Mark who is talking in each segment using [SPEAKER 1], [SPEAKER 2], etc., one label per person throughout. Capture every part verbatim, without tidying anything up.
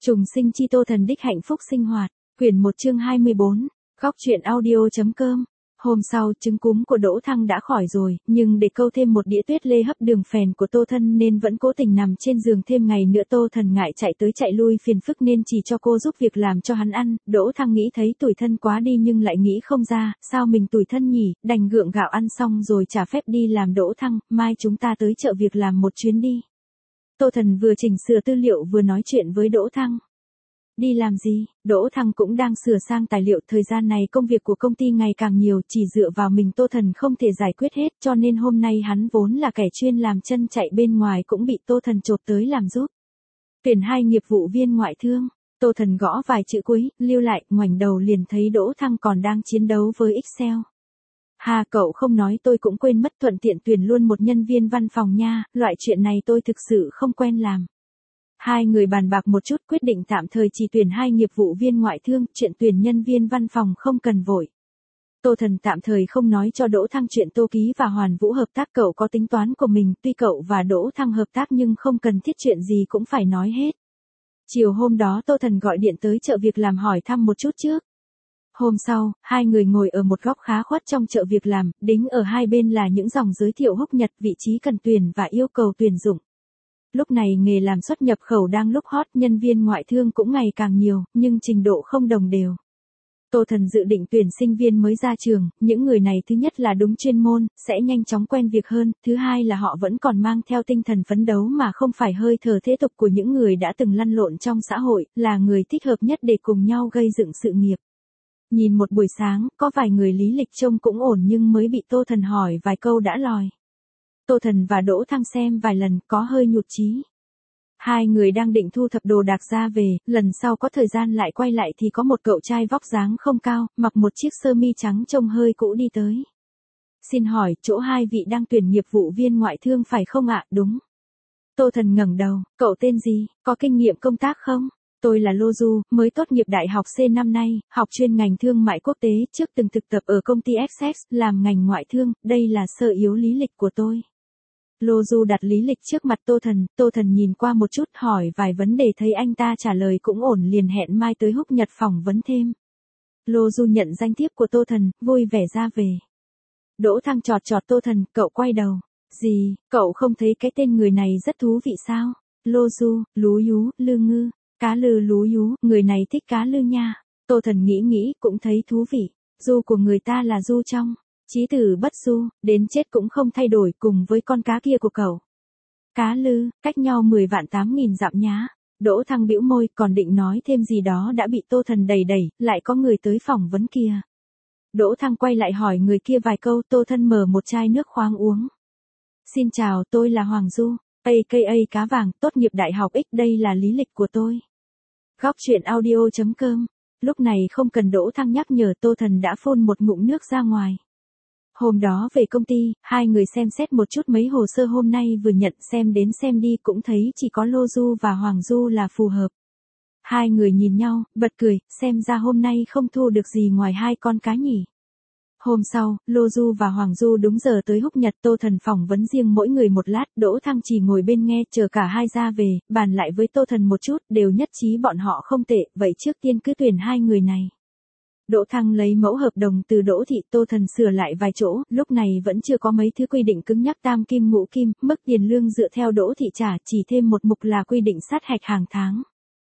[SPEAKER 1] Trùng sinh chi Tô Thần đích hạnh phúc sinh hoạt, quyển một chương hai mươi bốn, góc truyện audio.com. Hôm sau, chứng cúm của Đỗ Thăng đã khỏi rồi, nhưng để câu thêm một đĩa tuyết lê hấp đường phèn của Tô Thân nên vẫn cố tình nằm trên giường thêm ngày nữa. Tô Thần ngại chạy tới chạy lui phiền phức nên chỉ cho cô giúp việc làm cho hắn ăn. Đỗ Thăng nghĩ thấy tủi thân quá đi nhưng lại nghĩ không ra, sao mình tủi thân nhỉ, đành gượng gạo ăn xong rồi trả phép đi làm. Đỗ Thăng, mai chúng ta tới chợ việc làm một chuyến đi. Tô Thần vừa chỉnh sửa tư liệu vừa nói chuyện với Đỗ Thăng. Đi làm gì? Đỗ Thăng cũng đang sửa sang tài liệu. Thời gian này công việc của công ty ngày càng nhiều, chỉ dựa vào mình Tô Thần không thể giải quyết hết, cho nên hôm nay hắn vốn là kẻ chuyên làm chân chạy bên ngoài cũng bị Tô Thần chộp tới làm giúp. Tuyển hai nghiệp vụ viên ngoại thương. Tô Thần gõ vài chữ cuối, lưu lại, ngoảnh đầu liền thấy Đỗ Thăng còn đang chiến đấu với Excel. Hà, cậu không nói tôi cũng quên mất, thuận tiện tuyển luôn một nhân viên văn phòng nha, loại chuyện này tôi thực sự không quen làm. Hai người bàn bạc một chút quyết định tạm thời chỉ tuyển hai nghiệp vụ viên ngoại thương, chuyện tuyển nhân viên văn phòng không cần vội. Tô Thần tạm thời không nói cho Đỗ Thăng chuyện Tô Ký và Hoàn Vũ hợp tác, cậu có tính toán của mình, tuy cậu và Đỗ Thăng hợp tác nhưng không cần thiết chuyện gì cũng phải nói hết. Chiều hôm đó Tô Thần gọi điện tới chợ việc làm hỏi thăm một chút trước. Hôm sau, hai người ngồi ở một góc khá khuất trong chợ việc làm, đính ở hai bên là những dòng giới thiệu húc nhật, vị trí cần tuyển và yêu cầu tuyển dụng. Lúc này nghề làm xuất nhập khẩu đang lúc hot, nhân viên ngoại thương cũng ngày càng nhiều, nhưng trình độ không đồng đều. Tô Thần dự định tuyển sinh viên mới ra trường, những người này thứ nhất là đúng chuyên môn, sẽ nhanh chóng quen việc hơn, thứ hai là họ vẫn còn mang theo tinh thần phấn đấu mà không phải hơi thở thế tục của những người đã từng lăn lộn trong xã hội, là người thích hợp nhất để cùng nhau gây dựng sự nghiệp. Nhìn một buổi sáng, có vài người lý lịch trông cũng ổn nhưng mới bị Tô Thần hỏi vài câu đã lòi. Tô Thần và Đỗ Thăng xem vài lần có hơi nhụt chí. Hai người đang định thu thập đồ đạc ra về, lần sau có thời gian lại quay lại thì có một cậu trai vóc dáng không cao, mặc một chiếc sơ mi trắng trông hơi cũ đi tới. Xin hỏi, chỗ hai vị đang tuyển nghiệp vụ viên ngoại thương phải không ạ? Đúng. Tô Thần ngẩng đầu, cậu tên gì, có kinh nghiệm công tác không? Tôi là Lô Du, mới tốt nghiệp đại học C năm nay, học chuyên ngành thương mại quốc tế, trước từng thực tập ở công ty X X, làm ngành ngoại thương, đây là sơ yếu lý lịch của tôi. Lô Du đặt lý lịch trước mặt Tô Thần, Tô Thần nhìn qua một chút hỏi vài vấn đề thấy anh ta trả lời cũng ổn liền hẹn mai tới húc nhật phỏng vấn thêm. Lô Du nhận danh thiếp của Tô Thần, vui vẻ ra về. Đỗ Thăng chọt chọt Tô Thần, cậu quay đầu. Gì, cậu không thấy cái tên người này rất thú vị sao? Lô Du, lú yú, lư ngư, cá lư lú yú, người này thích cá lư nha. Tô Thần nghĩ nghĩ cũng thấy thú vị. Du của người ta là du trong. Chí tử bất du, đến chết cũng không thay đổi, cùng với con cá kia của cậu. Cá lư, cách nhau mười vạn tám nghìn dặm nhá. Đỗ Thăng bĩu môi, còn định nói thêm gì đó đã bị Tô Thần đẩy đẩy, lại có người tới phỏng vấn kia. Đỗ Thăng quay lại hỏi người kia vài câu, Tô Thân mở một chai nước khoáng uống. Xin chào, tôi là Hoàng Du, a ca a Cá Vàng, tốt nghiệp đại học X, đây là lý lịch của tôi. Góc truyện audio.com. Lúc này không cần Đỗ Thăng nhắc nhở, Tô Thần đã phun một ngụm nước ra ngoài. Hôm đó về công ty, hai người xem xét một chút mấy hồ sơ hôm nay vừa nhận, xem đến xem đi cũng thấy chỉ có Lô Du và Hoàng Du là phù hợp. Hai người nhìn nhau, bật cười, xem ra hôm nay không thu được gì ngoài hai con cá nhỉ. Hôm sau, Lô Du và Hoàng Du đúng giờ tới húc nhật, Tô Thần phỏng vấn riêng mỗi người một lát, Đỗ Thăng chỉ ngồi bên nghe, chờ cả hai ra về, bàn lại với Tô Thần một chút, đều nhất trí bọn họ không tệ, vậy trước tiên cứ tuyển hai người này. Đỗ Thăng lấy mẫu hợp đồng từ Đỗ Thị, Tô Thần sửa lại vài chỗ, lúc này vẫn chưa có mấy thứ quy định cứng nhắc tam kim ngũ kim, mức tiền lương dựa theo Đỗ Thị trả, chỉ thêm một mục là quy định sát hạch hàng tháng.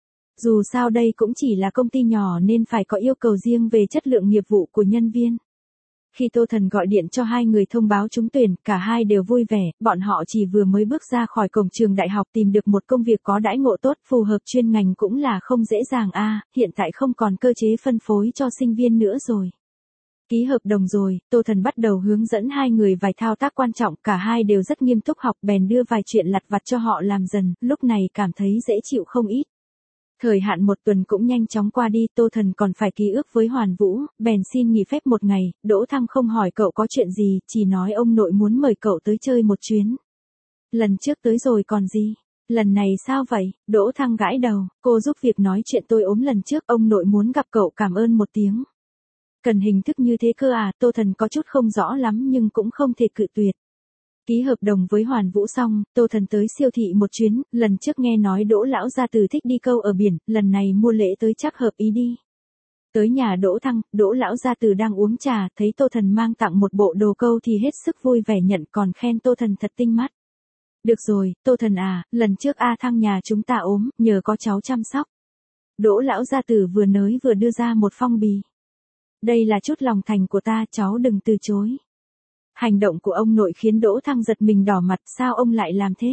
[SPEAKER 1] Dù sao đây cũng chỉ là công ty nhỏ nên phải có yêu cầu riêng về chất lượng nghiệp vụ của nhân viên. Khi Tô Thần gọi điện cho hai người thông báo trúng tuyển, cả hai đều vui vẻ, bọn họ chỉ vừa mới bước ra khỏi cổng trường đại học tìm được một công việc có đãi ngộ tốt, phù hợp chuyên ngành cũng là không dễ dàng a, à, hiện tại không còn cơ chế phân phối cho sinh viên nữa rồi. Ký hợp đồng rồi, Tô Thần bắt đầu hướng dẫn hai người vài thao tác quan trọng, cả hai đều rất nghiêm túc học, bèn đưa vài chuyện lặt vặt cho họ làm dần, lúc này cảm thấy dễ chịu không ít. Thời hạn một tuần cũng nhanh chóng qua đi, Tô Thần còn phải ký ước với Hoàn Vũ, bèn xin nghỉ phép một ngày, Đỗ Thăng không hỏi cậu có chuyện gì, chỉ nói ông nội muốn mời cậu tới chơi một chuyến. Lần trước tới rồi còn gì, lần này sao vậy? Đỗ Thăng gãi đầu, cô giúp việc nói chuyện tôi ốm lần trước, ông nội muốn gặp cậu cảm ơn một tiếng. Cần hình thức như thế cơ à? Tô Thần có chút không rõ lắm nhưng cũng không thể cự tuyệt. Ký hợp đồng với Hoàn Vũ xong, Tô Thần tới siêu thị một chuyến, lần trước nghe nói Đỗ lão gia tử thích đi câu ở biển, lần này mua lễ tới chắc hợp ý đi. Tới nhà Đỗ Thăng, Đỗ lão gia tử đang uống trà, thấy Tô Thần mang tặng một bộ đồ câu thì hết sức vui vẻ nhận, còn khen Tô Thần thật tinh mắt. Được rồi, Tô Thần à, lần trước A Thăng nhà chúng ta ốm, nhờ có cháu chăm sóc. Đỗ lão gia tử vừa nới vừa đưa ra một phong bì. Đây là chút lòng thành của ta, cháu đừng từ chối. Hành động của ông nội khiến Đỗ Thăng giật mình đỏ mặt, sao ông lại làm thế?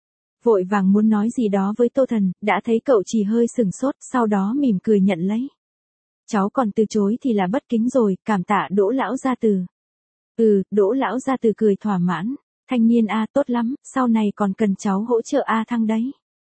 [SPEAKER 1] Vội vàng muốn nói gì đó với Tô Thần, đã thấy cậu chỉ hơi sừng sốt, sau đó mỉm cười nhận lấy. Cháu còn từ chối thì là bất kính rồi, cảm tạ Đỗ lão gia tử. Ừ, Đỗ lão gia tử cười thỏa mãn. Thanh niên A tốt lắm, sau này còn cần cháu hỗ trợ A Thăng đấy.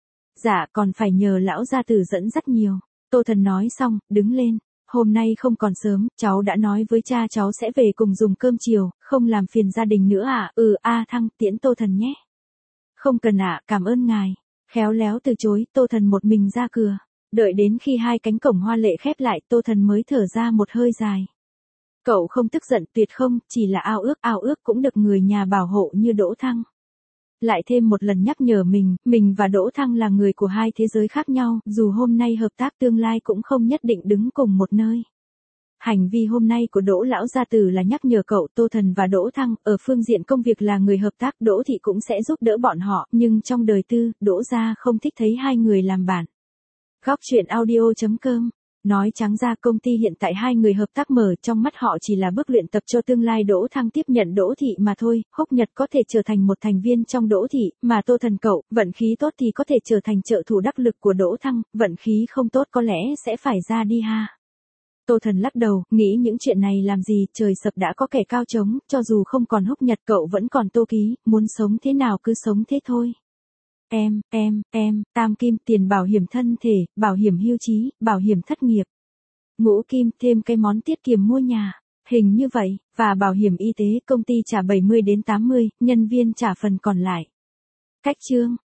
[SPEAKER 1] Dạ, còn phải nhờ lão gia tử dẫn dắt nhiều. Tô Thần nói xong, đứng lên. Hôm nay không còn sớm, cháu đã nói với cha cháu sẽ về cùng dùng cơm chiều, không làm phiền gia đình nữa à? Ừ, A Thăng, tiễn Tô Thần nhé. Không cần ạ, cảm ơn ngài. Khéo léo từ chối, Tô Thần một mình ra cửa. Đợi đến khi hai cánh cổng hoa lệ khép lại, Tô Thần mới thở ra một hơi dài. Cậu không tức giận tuyệt không, chỉ là ao ước, ao ước cũng được người nhà bảo hộ như Đỗ Thăng. Lại thêm một lần nhắc nhở mình, mình và Đỗ Thăng là người của hai thế giới khác nhau, dù hôm nay hợp tác tương lai cũng không nhất định đứng cùng một nơi. Hành vi hôm nay của Đỗ lão gia tử là nhắc nhở cậu Tô Thần và Đỗ Thăng, ở phương diện công việc là người hợp tác, Đỗ Thị cũng sẽ giúp đỡ bọn họ, nhưng trong đời tư, Đỗ gia không thích thấy hai người làm bạn. Góc truyện audio chấm com. Nói trắng ra công ty hiện tại hai người hợp tác mở, trong mắt họ chỉ là bước luyện tập cho tương lai Đỗ Thăng tiếp nhận Đỗ Thị mà thôi. Húc Nhật có thể trở thành một thành viên trong Đỗ Thị, mà Tô Thần cậu, vận khí tốt thì có thể trở thành trợ thủ đắc lực của Đỗ Thăng, vận khí không tốt có lẽ sẽ phải ra đi ha. Tô Thần lắc đầu, nghĩ những chuyện này làm gì, trời sập đã có kẻ cao trống, cho dù không còn Húc Nhật cậu vẫn còn Tô Ký, muốn sống thế nào cứ sống thế thôi. Em, em, em, tam kim, tiền bảo hiểm thân thể, bảo hiểm hưu trí, bảo hiểm thất nghiệp. Ngũ kim, thêm cái món tiết kiệm mua nhà. Hình như vậy, và bảo hiểm y tế, công ty trả bảy mươi đến tám mươi, nhân viên trả phần còn lại. Cách chương.